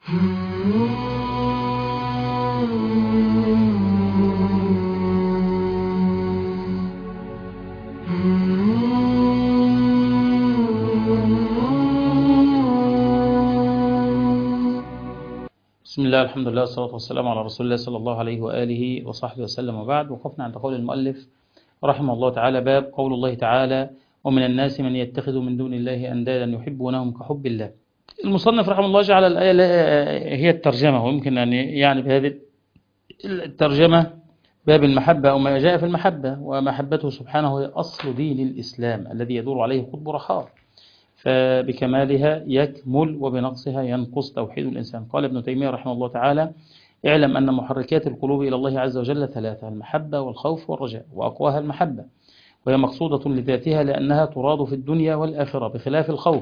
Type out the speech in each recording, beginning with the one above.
بسم الله، الحمد لله، والصلاة والسلام على رسول الله صلى الله عليه وآله وصحبه وسلم، وبعد. وقفنا عند قول المؤلف رحمه الله تعالى، باب قول الله تعالى: ومن الناس من يتخذ من دون الله أندادا يحبونهم كحب الله. المصنف رحمه الله جعل الآية هي الترجمة، ويمكن أن يعني بهذه الترجمة باب المحبة أو ما جاء في المحبة، ومحبته سبحانه هي أصل دين الإسلام الذي يدور عليه قطب رحاه، فبكمالها يكمل وبنقصها ينقص توحيد الإنسان. قال ابن تيمية رحمه الله تعالى: اعلم أن محركات القلوب إلى الله عز وجل ثلاثة: المحبة والخوف والرجاء، وأقواها المحبة، وهي مقصودة لذاتها لأنها تراد في الدنيا والآخرة، بخلاف الخوف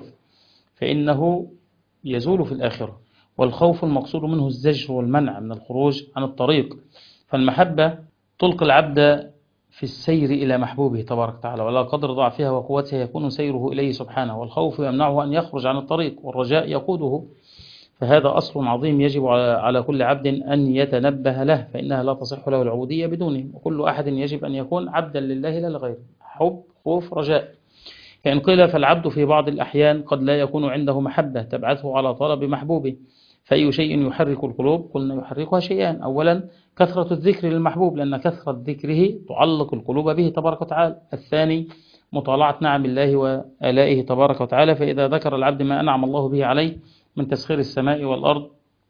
فإنه يزول في الآخرة، والخوف المقصود منه الزجر والمنع من الخروج عن الطريق. فالمحبة تلقي العبد في السير إلى محبوبه تبارك وتعالى، ولا قدر ضعفها وقوتها يكون سيره إليه سبحانه، والخوف يمنعه أن يخرج عن الطريق، والرجاء يقوده. فهذا أصل عظيم يجب على كل عبد أن يتنبه له، فإنها لا تصح له العبودية بدونه، وكل أحد يجب أن يكون عبدا لله لا لغيره. حب، خوف، رجاء. فإن قيل فالعبد في بعض الأحيان قد لا يكون عنده محبة تبعثه على طلب محبوبه، فأي شيء يحرك القلوب؟ قلنا يحركها شيئان: أولا كثرة الذكر للمحبوب، لأن كثرة ذكره تعلق القلوب به تبارك وتعالى. الثاني مطالعة نعم الله وآلائه تبارك وتعالى، فإذا ذكر العبد ما أنعم الله به عليه من تسخير السماء والأرض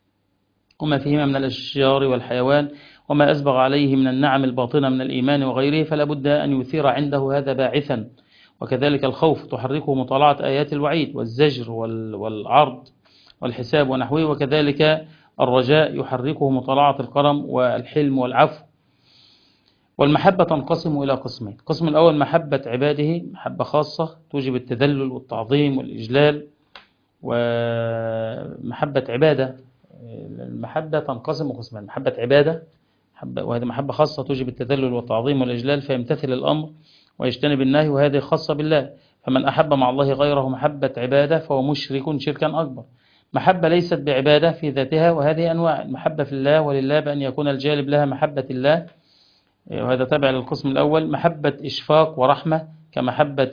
وما فيهما من الأشجار والحيوان، وما أسبغ عليه من النعم الباطنة من الإيمان وغيره، فلا بد أن يثير عنده هذا باعثا. وكذلك الخوف تحركه مطالعة آيات الوعيد والزجر والعرض والحساب ونحوه، وكذلك الرجاء يحركه مطالعة الكرم والحلم والعفو. والمحبة تنقسم إلى قسمين: القسم الأول محبة عباده، محبة خاصة توجب التذلل والتعظيم والإجلال، ومحبة عبادة. المحبة تنقسم قسمين: محبة عبادة، وهذه محبة خاصة توجب التذلل والتعظيم والإجلال، فيمتثل الأمر ويجتنب النهي، وهذه خاصة بالله. فمن أحب مع الله غيره محبة عبادة فهو مشرك شركا أكبر. محبة ليست بعبادة في ذاتها، وهذه أنواع: المحبة في الله ولله بأن يكون الجالب لها محبة الله، وهذا تابع للقسم الأول. محبة إشفاق ورحمة كمحبة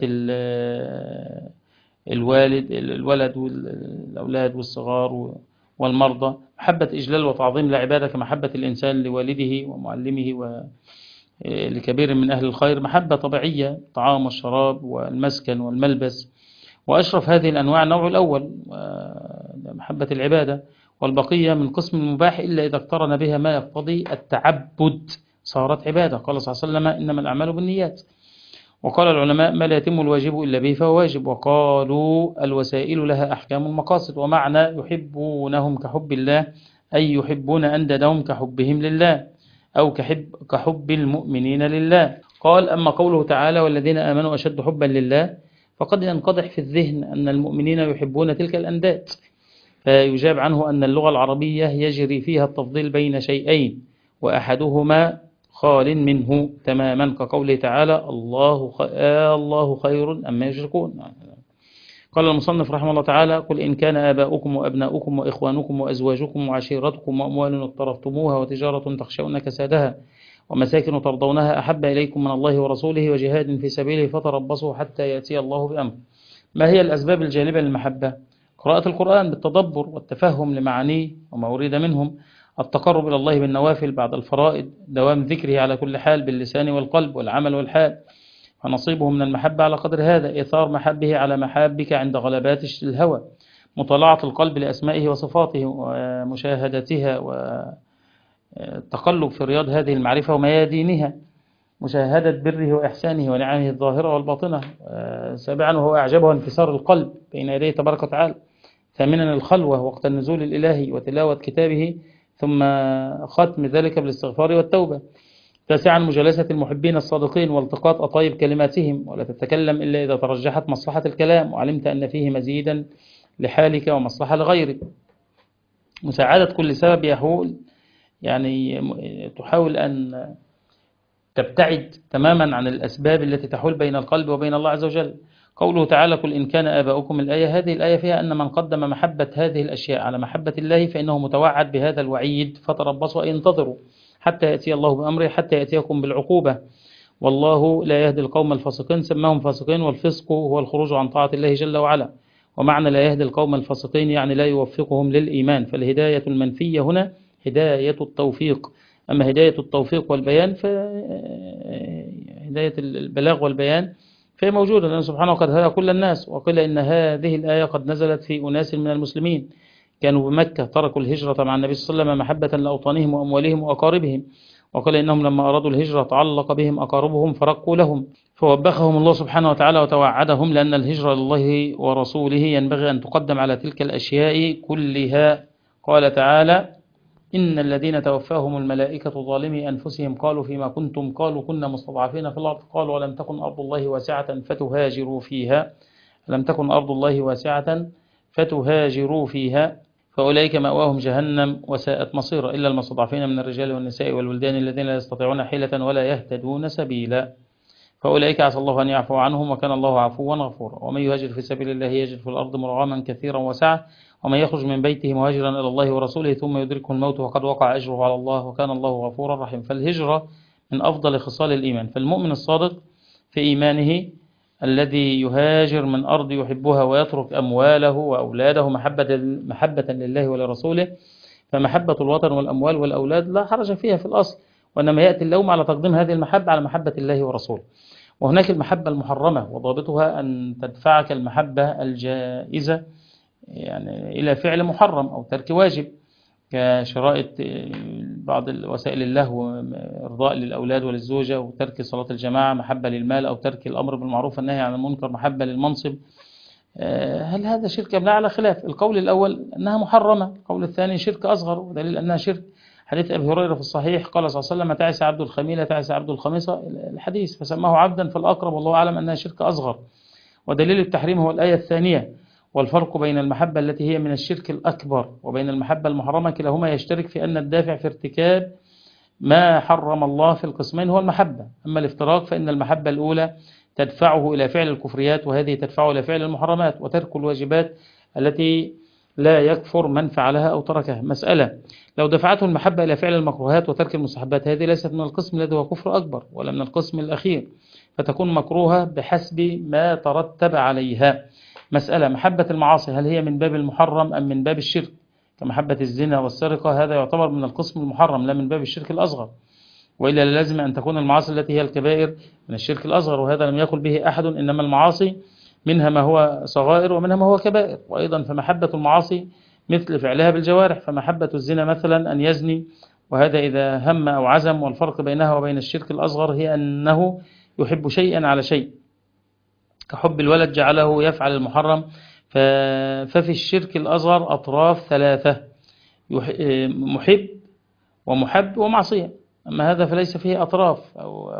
الولد والأولاد والصغار والمرضى. محبة إجلال وتعظيم لعبادة كمحبة الإنسان لوالده ومعلمه ولكبير من أهل الخير. محبة طبيعية: الطعام والشراب والمسكن والملبس. وأشرف هذه الأنواع النوع الأول، محبة العبادة، والبقية من قسم المباح إلا إذا اقترن بها ما يقتضي التعبد صارت عبادة. قال صلى الله عليه وسلم: إنما الأعمال بالنيات. وقال العلماء: ما لا يتم الواجب إلا به فهو واجب. وقالوا: الوسائل لها أحكام المقاصد. ومعنى يحبونهم كحب الله أي يحبون أندادهم كحبهم لله، أو كحب المؤمنين لله. قال: أما قوله تعالى: والذين آمنوا أشد حبا لله، فقد ينقضح في الذهن أن المؤمنين يحبون تلك الأنداد، فيجاب عنه أن اللغة العربية يجري فيها التفضيل بين شيئين، وأحدهما خال منه تماما، كقوله تعالى: الله خير أما يشركون. قال المصنف رحمه الله تعالى: قل إن كان آباؤكم وأبناؤكم وإخوانكم وأزواجكم وعشيرتكم وأموال اقترفتموها وتجارة تخشون كسادها ومساكن ترضونها أحب إليكم من الله ورسوله وجهاد في سبيله فتربصوا حتى يأتي الله بأمره. ما هي الأسباب الجالبة للمحبة؟ قراءة القرآن بالتدبر والتفهم لمعانيه وما أريد منهم، التقرب إلى الله بالنوافل بعد الفرائض، دوام ذكره على كل حال باللسان والقلب والعمل والحال. فنصيبه من المحبة على قدر هذا: إيثار محبه على محابك عند غلبات الهوى، مطالعة القلب لأسمائه وصفاته ومشاهدتها، والتقلب في رياض هذه المعرفة وميادينها، مشاهدة بره وإحسانه ونعمه الظاهرة والباطنة. سابعا وهو أعجبه انكسار القلب بين يديه تبارك وتعالى. ثامنا الخلوة وقت النزول الإلهي وتلاوة كتابه، ثم ختم ذلك بالاستغفار والتوبة. تاسعا مجالسة المحبين الصادقين والتقاط أطايب كلماتهم، ولا تتكلم إلا إذا ترجحت مصلحة الكلام وعلمت أن فيه مزيدا لحالك ومصلحة لغيرك. مساعدة كل سبب يحول، يعني تحاول أن تبتعد تماما عن الأسباب التي تحول بين القلب وبين الله عز وجل. قوله تعالى قل إن كان آباؤكم، الآية هذه الآية فيها أن من قدم محبة هذه الأشياء على محبة الله فإنه متوعد بهذا الوعيد، فتربصوا أي انتظروا حتى يأتي الله بأمره، حتى يأتيكم بالعقوبة، والله لا يهدي القوم الفاسقين. سماهم فاسقين، والفسق هو الخروج عن طاعة الله جل وعلا، ومعنى لا يهدي القوم الفاسقين يعني لا يوفقهم للإيمان. فالهداية المنفية هنا هداية التوفيق، أما هداية التوفيق والبيان فهداية البلاغ والبيان فهي موجودة، لأن سبحانه قد هدى كل الناس. وقيل إن هذه الآية قد نزلت في أناس من المسلمين كانوا بمكة تركوا الهجرة مع النبي صلى الله عليه وسلم محبة لأوطانهم وأموالهم وأقاربهم، وقال إنهم لما أرادوا الهجرة تعلق بهم أقاربهم فرقوا لهم، فوبخهم الله سبحانه وتعالى وتوعدهم، لأن الهجرة لله ورسوله ينبغي أن تقدم على تلك الأشياء كلها. قال تعالى إن الذين توفاهم الملائكة ظالمي أنفسهم قالوا فيما كنتم، قالوا كنا مستضعفين في الأرض، قالوا ولم تكن أرض الله واسعة فتهاجروا فيها، لم تكن أرض الله واسعة فتهاجروا فيها، فأولئك مأواهم جهنم وساءت مصيرا، إلا المستضعفين من الرجال والنساء والولدان الذين لا يستطيعون حيلة ولا يهتدون سبيلا، فأولئك عسى الله أن يعفو عنهم وكان الله عفوا غفورا. ومن يهاجر في سبيل الله يجد في الأرض مراغما كثيرا وسعة، ومن يخرج من بيته مهاجرا إلى الله ورسوله ثم يدركه الموت وقد وقع أجره على الله وكان الله غفورا رحيما. فالهجرة من أفضل خصال الإيمان، فالمؤمن الصادق في إيمانه الذي يهاجر من أرض يحبها ويترك أمواله وأولاده محبة لله ولرسوله، فمحبة الوطن والأموال والأولاد لا حرج فيها في الأصل، وإنما يأتي اللوم على تقديم هذه المحبة على محبة الله ورسوله. وهناك المحبة المحرمة، وضابطها أن تدفعك المحبة الجائزة يعني إلى فعل محرم أو ترك واجب، كشراء بعض وسائل اللهو، إرضاء للأولاد وللزوجة، وترك صلاة الجماعة محبة للمال، أو ترك الأمر بالمعروف والنهي عن المنكر محبة للمنصب. هل هذا شرك أم لا؟ على خلاف. القول الأول أنها محرمة، القول الثاني شرك أصغر، ودليل أنها شرك حديث أبي هريرة في الصحيح قال صلى الله عليه وسلم تعس عبد الخميلة تعس عبد الخميصة الحديث، فسماه عبدا، فالأقرب والله أعلم أنها شرك أصغر. ودليل التحريم هو الآية الثانية. والفرق بين المحبة التي هي من الشرك الأكبر وبين المحبة المحرمة كلاهما يشترك في أن الدافع في ارتكاب ما حرم الله في القسمين هو المحبة. أما الافتراق فإن المحبة الأولى تدفعه إلى فعل الكفريات، وهذه تدفعه إلى فعل المحرمات وترك الواجبات التي لا يكفر من فعلها أو تركها. مسألة لو دفعته المحبة إلى فعل المكروهات وترك المستحبات، هذه ليست من القسم الذي هو كفر أكبر ولا من القسم الأخير، فتكون مكروهة بحسب ما ترتب عليها. مسألة محبة المعاصي هل هي من باب المحرم أم من باب الشرك؟ كمحبة الزنا والسرقة هذا يعتبر من القسم المحرم لا من باب الشرك الأصغر، وإلا لازم أن تكون المعاصي التي هي الكبائر من الشرك الأصغر، وهذا لم يقل به أحد، إنما المعاصي منها ما هو صغائر ومنها ما هو كبائر. وأيضا فمحبة المعاصي مثل فعلها بالجوارح، فمحبة الزنا مثلا أن يزني، وهذا إذا هم أو عزم، والفرق بينها وبين الشرك الأصغر هي أنه يحب شيئا على شيء، كحب الولد جعله يفعل المحرم. ففي الشرك الأصغر أطراف ثلاثة، محب ومحب ومعصية. أما هذا فليس فيه أطراف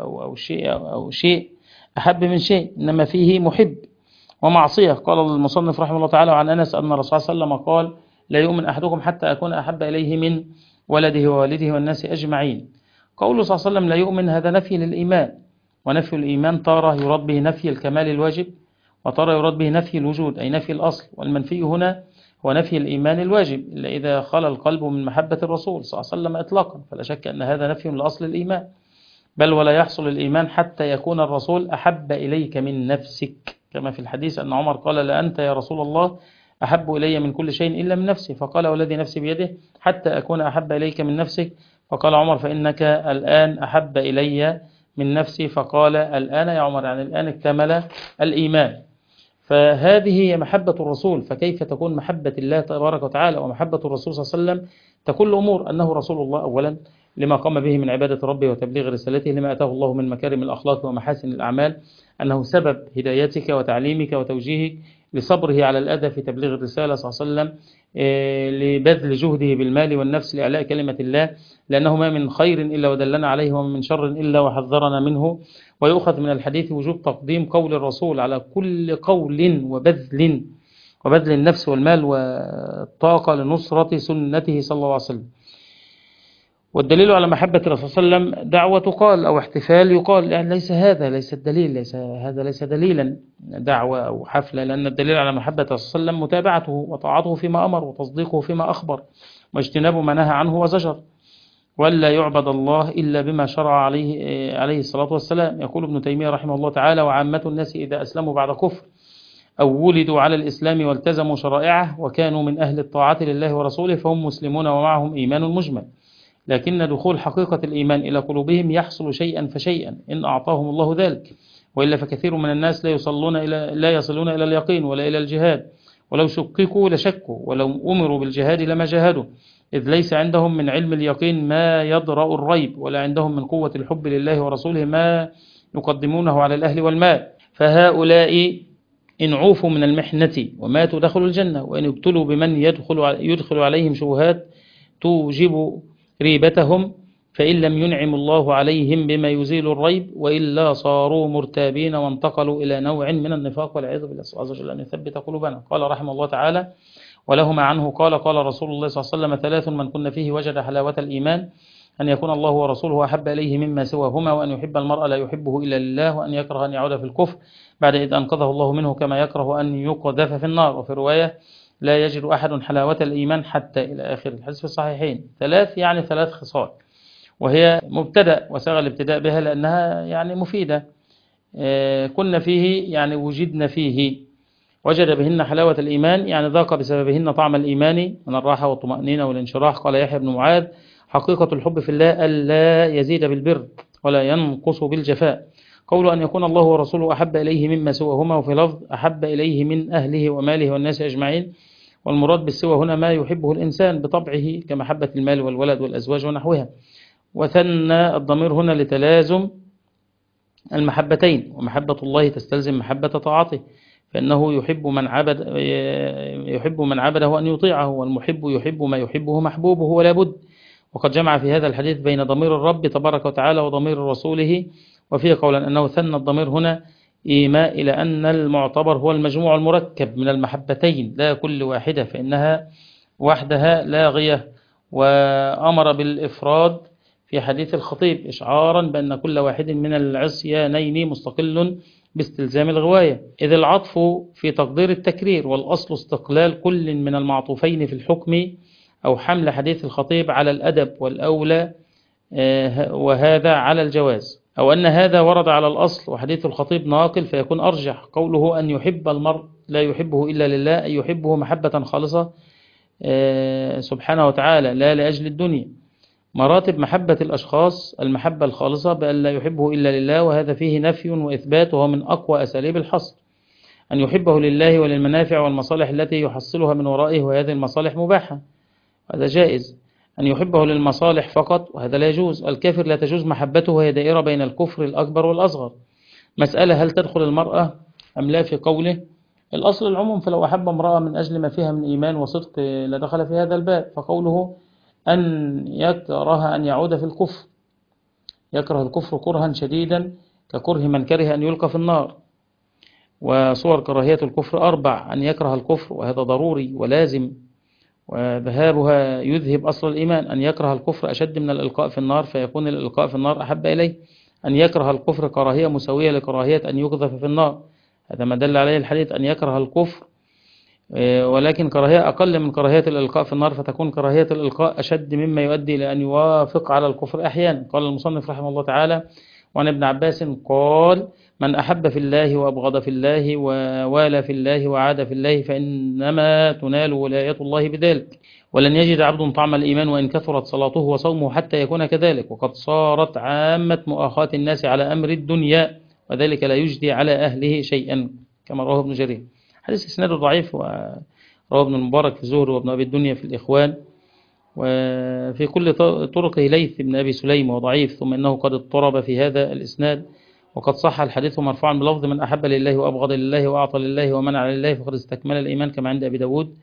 أو شيء أحب من شيء، إنما فيه محب ومعصية. قال المصنف رحمه الله تعالى عن أنس أن الرسول صلى الله عليه وسلم قال لا يؤمن أحدكم حتى أكون أحب إليه من ولده ووالده والناس أجمعين. قوله صلى الله عليه وسلم لا يؤمن هذا نفي للإيمان، ونفي الإيمان تارة يراد به نفي الكمال الواجب، وتارة يراد به نفي الوجود أي نفي الأصل، والمنفي هنا هو نفي الإيمان الواجب إلا إذا خلى القلب من محبة الرسول صلى الله عليه وسلم إطلاقا، فلا شك أن هذا نفي لأصل الإيمان. بل ولا يحصل الإيمان حتى يكون الرسول أحب إليك من نفسك، كما في الحديث أن عمر قال لا أنت يا رسول الله أحب إلي من كل شيء إلا من نفسي، فقال والذي نفسي بيده حتى أكون أحب إليك من نفسك، فقال عمر فإنك الآن أحب إلي من نفسي، فقال الآن يا عمر يعني الآن اكتمل الإيمان. فهذه هي محبة الرسول. فكيف تكون محبة الله تبارك وتعالى ومحبة الرسول صلى الله عليه وسلم؟ تكون الأمور أنه رسول الله أولا لما قام به من عبادة ربه وتبليغ رسالته، لما أتاه الله من مكارم الأخلاق ومحاسن الأعمال، أنه سبب هدايتك وتعليمك وتوجيهك، لصبره على الأذى في تبليغ الرسالة صلى الله عليه وسلم، لبذل جهده بالمال والنفس لإعلاء كلمة الله، لأنه ما من خير إلا ودلنا عليه وما من شر إلا وحذرنا منه. ويؤخذ من الحديث وجوب تقديم قول الرسول على كل قول وبذل النفس والمال والطاقة لنصرة سنته صلى الله عليه وسلم. والدليل على محبة الرسول صلى الله عليه وسلم دعوة تقال أو احتفال يقال، يعني ليس الدليل، ليس دليلا دعوة أو حفلة، لأن الدليل على محبة الرسول صلى الله عليه وسلم متابعته وطاعته فيما أمر وتصديقه فيما أخبر واجتناب ما نهى عنه وزجر، ولا يعبد الله إلا بما شرع عليه الصلاة والسلام. يقول ابن تيمية رحمه الله تعالى: وعامة الناس إذا أسلموا بعد كفر أو ولدوا على الإسلام والتزموا شرائعه وكانوا من أهل الطاعة لله ورسوله فهم مسلمون ومعهم إيمان مجمل، لكن دخول حقيقة الإيمان إلى قلوبهم يحصل شيئا فشيئا إن أعطاهم الله ذلك، وإلا فكثير من الناس لا يصلون إلى اليقين ولا إلى الجهاد، ولو شككوا لشكوا، ولو أمروا بالجهاد لما جاهدوا، إذ ليس عندهم من علم اليقين ما يضرأ الريب، ولا عندهم من قوة الحب لله ورسوله ما يقدمونه على الأهل والمال. فهؤلاء إن عوفوا من المحنة وماتوا دخلوا الجنة، وإن ابتلوا بمن يدخل عليهم شبهات توجب ريبتهم فإن لم ينعم الله عليهم بما يزيل الريب وإلا صاروا مرتابين وانتقلوا إلى نوع من النفاق والعياذ بالله عز وجل أن يثبت قلوبنا. قال رحمه الله تعالى: ولهما عنه قال: قال رسول الله صلى الله عليه وسلم: ثلاث من كن فيه وجد حلاوة الإيمان: أن يكون الله ورسوله أحب إليه مما سواهما، وأن يحب المرء لا يحبه إلا لله، وأن يكره أن يعود في الكفر بعد إذ أنقذه الله منه كما يكره أن يقذف في النار. وفي رواية: لا يجد أحد حلاوة الإيمان حتى إلى آخر الحديث في الصحيحين. ثلاث يعني ثلاث خصال، وهي مبتدأ وساغ الابتداء بها لأنها يعني مفيدة. كنا فيه يعني وجدنا فيه، وجد بهن حلاوة الإيمان يعني ذاق بسببهن طعم الإيمان من الراحة والطمأنينة والانشراح. قال يحيى بن معاذ: حقيقة الحب في الله ألا يزيد بالبر ولا ينقص بالجفاء. قول أن يكون الله ورسوله أحب إليه مما سواهما، وفي لفظ أحب إليه من أهله وماله والناس أجمعين، والمراد بالسوى هنا ما يحبه الإنسان بطبعه كمحبة المال والولد والأزواج ونحوها. وثنى الضمير هنا لتلازم المحبتين، ومحبة الله تستلزم محبة طاعته، فإنه يحب من عبده أن يطيعه، والمحب يحب ما يحبه محبوبه ولا بد. وقد جمع في هذا الحديث بين ضمير الرب تبارك وتعالى وضمير رسوله، وفيه قولا أنه ثنى الضمير هنا إيماء إلى أن المعتبر هو المجموع المركب من المحبتين لا كل واحدة، فإنها وحدها لاغية. وأمر بالإفراد في حديث الخطيب إشعارا بأن كل واحد من العصيانين مستقل باستلزام الغواية، إذ العطف في تقدير التكرير، والأصل استقلال كل من المعطوفين في الحكم أو حمل حديث الخطيب على الأدب والأولى وهذا على الجواز، أو أن هذا ورد على الأصل وحديث الخطيب ناقل فيكون أرجح. قوله أن يحب المرء لا يحبه إلا لله، أن يحبه محبة خالصة سبحانه وتعالى لا لأجل الدنيا. مراتب محبة الأشخاص: المحبة الخالصة بأن لا يحبه إلا لله، وهذا فيه نفي وإثبات وهو من أقوى أساليب الحصر. أن يحبه لله وللمنافع والمصالح التي يحصلها من ورائه، وهذه المصالح مباحة، هذا جائز. أن يحبه للمصالح فقط، وهذا لا يجوز. الكافر لا تجوز محبته، وهي دائرة بين الكفر الأكبر والأصغر. مسألة: هل تدخل المرأة أم لا في قوله؟ الأصل العموم، فلو أحب امرأة من أجل ما فيها من إيمان وصدق لدخل في هذا الباب. فقوله أن يكره أن يعود في الكفر، يكره الكفر كرها شديدا ككره من كره أن يلقى في النار. وصور كراهية الكفر 4: أن يكره الكفر وهذا ضروري ولازم، وذهابها يذهب أصل الإيمان. أن يكره الكفر أشد من الإلقاء في النار فيكون الإلقاء في النار أحب إليه. أن يكره الكفر كراهية مساوية لكراهية أن يقذف في النار، هذا ما دل عليه الحديث. أن يكره الكفر ولكن كراهية أقل من كراهية الإلقاء في النار، فتكون كراهية الإلقاء أشد مما يؤدي إلى أن يوافق على الكفر أحيانا. قال المصنف رحمه الله تعالى: وعن ابن عباس قال: من أحب في الله وأبغض في الله ووالى في الله وعاد في الله فإنما تنال ولاية الله بذلك، ولن يجد عبد طعم الإيمان وإن كثرت صلاته وصومه حتى يكون كذلك. وقد صارت عامة مؤاخاة الناس على أمر الدنيا، وذلك لا يجدي على أهله شيئا، كما رواه ابن جرير. حديث إسناده ضعيف، ورواه ابن المبارك في الزهر وابن أبي الدنيا في الإخوان، وفي كل طرقه ليث بن أبي سليم وضعيف، ثم إنه قد اضطرب في هذا الإسناد. وقد صح الحديث مرفوعا بلفظ: من أحب لله وأبغض لله وأعطى لله ومنع لله فقد استكمل الإيمان، كما عند أبي داود،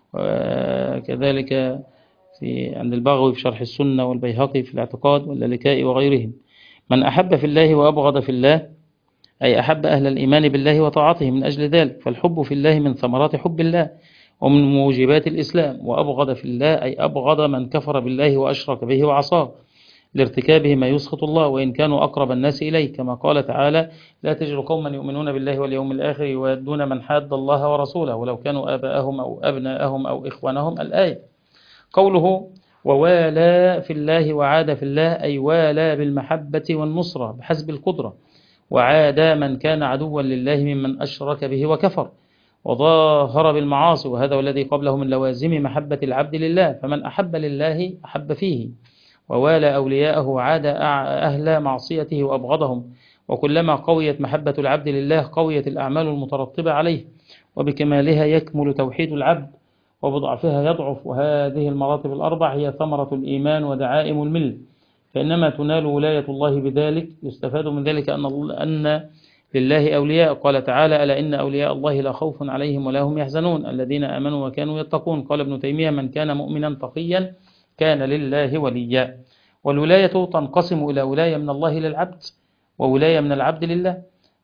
وكذلك عند البغوي في شرح السنة والبيهقي في الاعتقاد واللالكائي وغيرهم. من أحب في الله وأبغض في الله أي أحب أهل الإيمان بالله وطاعته من أجل ذلك، فالحب في الله من ثمرات حب الله ومن موجبات الإسلام. وأبغض في الله أي أبغض من كفر بالله وأشرك به وعصاه، لارتكابه ما يسخط الله وإن كانوا أقرب الناس إليه، كما قال تعالى: لا تجد قوما يؤمنون بالله واليوم الآخر يوادون من حاد الله ورسوله ولو كانوا آباءهم أو أبناءهم أو إخوانهم. الآية. قوله: ووالى في الله وعاد في الله، أي والى بالمحبة والنصرة بحسب القدرة، وعاد من كان عدوا لله ممن أشرك به وكفر وظاهر بالمعاصي، وهذا والذي قبله من لوازم محبة العبد لله، فمن أحب لله أحب فيه، ووالى أولياءه عاد أهل معصيته وأبغضهم، وكلما قويت محبة العبد لله قويت الأعمال المترتبة عليه، وبكمالها يكمل توحيد العبد وبضعفها يضعف. وهذه المراتب الأربع هي ثمرة الإيمان ودعائم الملة، فإنما تنال ولاية الله بذلك. يستفاد من ذلك أن لله أولياء، قال تعالى: ألا إن أولياء الله لا خوف عليهم ولا هم يحزنون الذين آمنوا وكانوا يتقون. قال ابن تيمية: من كان مؤمنا تقيا كان لله وليا. والولاية تنقسم إلى ولاية من الله للعبد وولاية من العبد لله.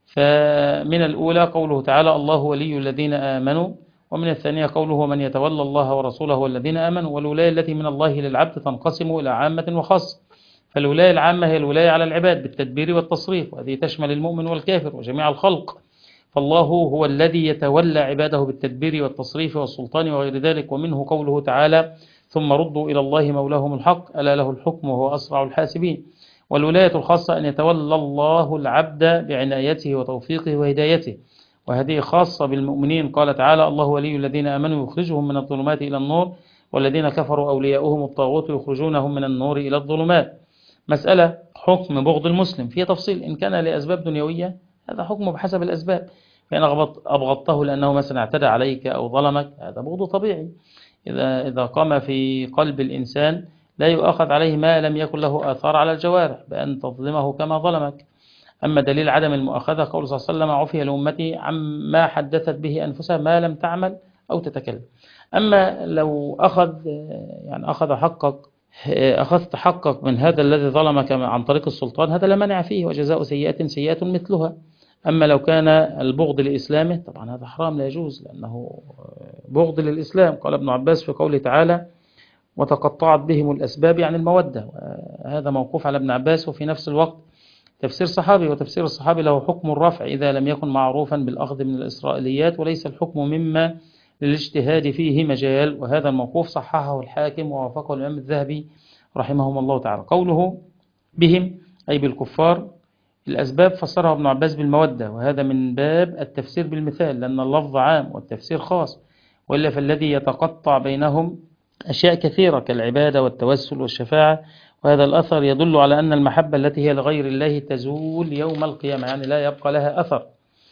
فمن الأولى قوله تعالى: الله ولي الذين آمنوا، ومن الثانية قوله: من يتولى الله ورسوله والذين آمنوا. والولاية التي من الله للعبد تنقسم إلى عامة وخاصة. فالولاية العامة هي الولاية على العباد بالتدبير والتصريف، وهذه تشمل المؤمن والكافر وجميع الخلق، فالله هو الذي يتولى عباده بالتدبير والتصريف والسلطان وغير ذلك. ومنه قوله تعالى: ثم ردوا إلى الله مولاهم الحق ألا له الحكم وهو أسرع الحاسبين. والولاية الخاصة أن يتولى الله العبد بعنايته وتوفيقه وهدايته، وهذه خاصة بالمؤمنين. قال تعالى: الله ولي الذين آمنوا يخرجهم من الظلمات إلى النور والذين كفروا أولياؤهم الطاغوت يخرجونهم من النور إلى الظلمات. مسألة حكم بغض المسلم في تفصيل. إن كان لأسباب دنيوية هذا حكمه بحسب الأسباب، فإن أبغضته لأنه مثلا اعتدى عليك أو ظلمك هذا بغض طبيعي. إذا قام في قلب الإنسان لا يؤخذ عليه ما لم يكن له آثار على الجوارح بأن تظلمه كما ظلمك. أما دليل عدم المؤاخذة قول صلى الله عليه وسلم: عفي لأمتي عما حدثت به أنفسها ما لم تعمل أو تتكلم. أما لو أخذت حقك من هذا الذي ظلمك عن طريق السلطان هذا لا مانع فيه، وجزاء سيئة سيئة مثلها. أما لو كان البغض لإسلامه طبعا هذا حرام لا يجوز، لأنه بغض للإسلام. قال ابن عباس في قوله تعالى: وتقطعت بهم الأسباب، يعني المودة، هذا موقوف على ابن عباس. وفي نفس الوقت تفسير صحابي، وتفسير الصحابي له حكم الرفع إذا لم يكن معروفا بالأخذ من الإسرائيليات، وليس الحكم مما للاجتهاد فيه مجال. وهذا الموقوف صححه الحاكم ووافقه الإمام الذهبي رحمهم الله تعالى. قوله بهم أي بالكفار، الأسباب فسرها ابن عباس بالمودة، وهذا من باب التفسير بالمثال، لأن اللفظ عام والتفسير خاص، وإلا فالذي يتقطع بينهم أشياء كثيرة كالعبادة والتوسل والشفاعة. وهذا الأثر يدل على أن المحبة التي هي لغير الله تزول يوم القيامة، يعني لا يبقى لها أثر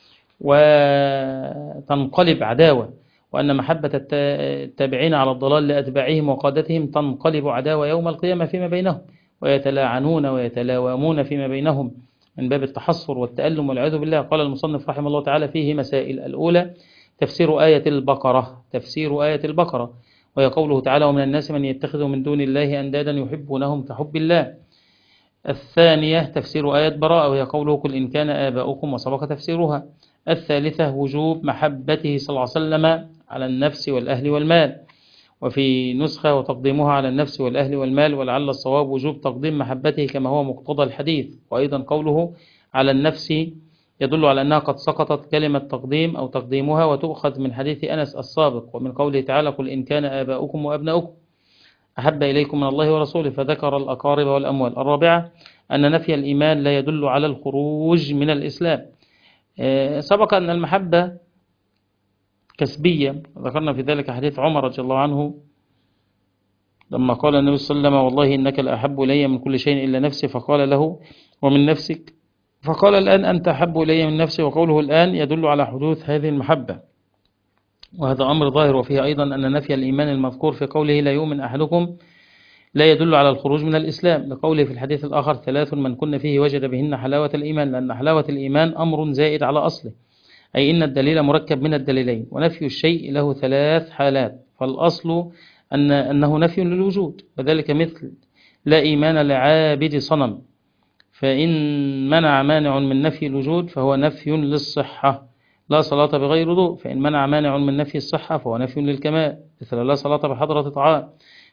وتنقلب عداوة، وأن محبة التابعين على الضلال لأتباعهم وقادتهم تنقلب عداوة يوم القيامة فيما بينهم، ويتلاعنون ويتلاومون فيما بينهم من باب التحصر والتألم والعياذ بالله. قال المصنف رحمه الله تعالى فيه مسائل. الأولى تفسير آية البقرة، وهي قوله تعالى: ومن الناس من يتخذ من دون الله أندادا يحبونهم كحب الله. الثانية تفسير آية براءة، وهي قوله: قل إن كان آباؤكم، وسبق تفسيرها. الثالثة وجوب محبته صلى الله عليه وسلم على النفس والأهل والمال، وفي نسخة وتقديمها على النفس والأهل والمال، ولعل الصواب وجوب تقديم محبته كما هو مقتضى الحديث. وأيضا قوله على النفس يدل على أنها قد سقطت كلمة تقديم أو تقديمها، وتؤخذ من حديث أنس السابق، ومن قوله تعالى: قل إن كان آباؤكم وأبناؤكم أحب إليكم من الله ورسوله، فذكر الأقارب والأموال. الرابعة أن نفي الإيمان لا يدل على الخروج من الإسلام. سبق أن المحبة كسبية، ذكرنا في ذلك حديث عمر رضي الله عنه لما قال النبي صلى الله عليه وسلم: والله إنك لأحب إلي من كل شيء إلا نفسي، فقال له: ومن نفسك؟ فقال: الآن أنت أحب إلي من نفسي. وقوله الآن يدل على حدوث هذه المحبة، وهذا أمر ظاهر. وفيه أيضا أن نفي الإيمان المذكور في قوله لا يؤمن أحدكم لا يدل على الخروج من الإسلام، لقوله في الحديث الآخر: 3 من كن فيه وجد بهن حلاوة الإيمان، لأن حلاوة الإيمان أمر زائد على أصله، أي إن الدليل مركب من الدليلين، ونفي الشيء له 3 حالات. فالأصل أنه نفي للوجود، وذلك مثل لا إيمان لعابد صنم، فإن منع مانع من نفي الوجود فهو نفي للصحة. لا صلاة بغير وضوء، فإن منع مانع من نفي الصحة فهو نفي للكمال، مثل لا صلاة بحضرة طعام،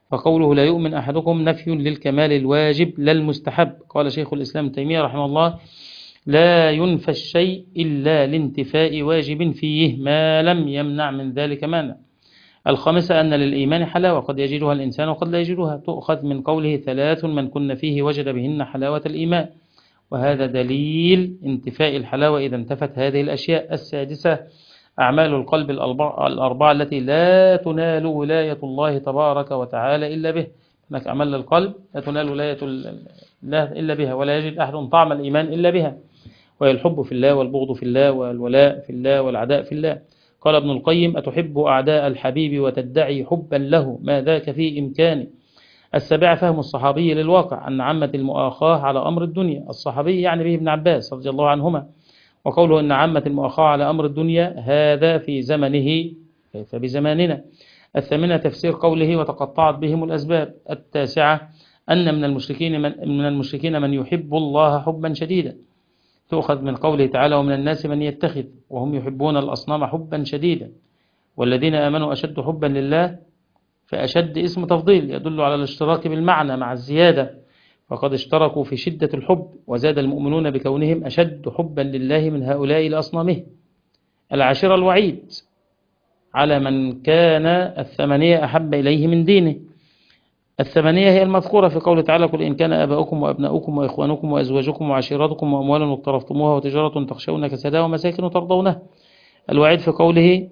فقوله لا يؤمن أحدكم نفي للكمال الواجب لا المستحب. قال شيخ الإسلام ابن تيمية رحمه الله: لا ينفى الشيء إلا لانتفاء واجب فيه ما لم يمنع من ذلك مانع. الخامسة أن للإيمان حلاوة قد يجدها الإنسان وقد لا يجدها، تؤخذ من قوله: ثلاث من كن فيه وجد بهن حلاوة الإيمان، وهذا دليل انتفاء الحلاوة إذا انتفت هذه الأشياء. السادسة أعمال القلب الأربعة التي لا تنال ولاية الله تبارك وتعالى إلا به. هناك أعمال القلب لا تنال ولاية الله إلا بها، ولا يجد أحد طعم الإيمان إلا بها، وهي الحب في الله والبغض في الله والولاء في الله والعداء في الله. قال ابن القيم: أتحب أعداء الحبيب وتدعي حبا له ما ذاك في إمكاني. السابعة فهم الصحابي للواقع أن عامة المؤاخاة على أمر الدنيا. الصحابي يعني به ابن عباس رضي الله عنهما، وقوله أن عامة المؤاخاة على أمر الدنيا هذا في زمنه كيف بزماننا. الثامنة تفسير قوله: وتقطعت بهم الأسباب. التاسعة أن من المشركين من يحب الله حبا شديدا، تؤخذ من قوله تعالى: ومن الناس من يتخذ وهم يحبون الأصنام حبا شديدا. والذين آمنوا أشد حبا لله، فأشد اسم تفضيل يدل على الاشتراك بالمعنى مع الزيادة، فقد اشتركوا في شدة الحب، وزاد المؤمنون بكونهم أشد حبا لله من هؤلاء لأصنامه. العاشرة الوعيد على من كان الثمانية أحب إليه من دينه. الثمانية هي المذكورة في قوله تعالى: قل إن كان آباؤكم وأبناؤكم وإخوانكم وأزواجكم وعشيرتكم وأموال اقترفتموها وتجارة تخشون كسادها ومساكن ترضونها. الوعيد في قوله: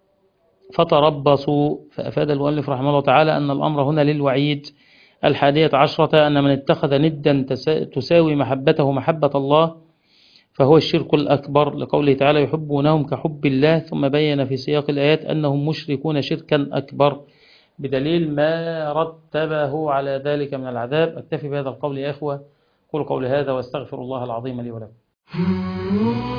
فتربصوا. فأفاد المؤلف رحمه الله تعالى أن الأمر هنا للوعيد. الحادية عشرة أن من اتخذ ندا تساوي محبته محبة الله فهو الشرك الأكبر، لقوله تعالى: يحبونهم كحب الله، ثم بين في سياق الآيات أنهم مشركون شركا أكبر، بدليل ما رتبه على ذلك من العذاب. أكتفي بهذا القول يا إخوة، قولوا قولي هذا واستغفر الله العظيم لي ولكم.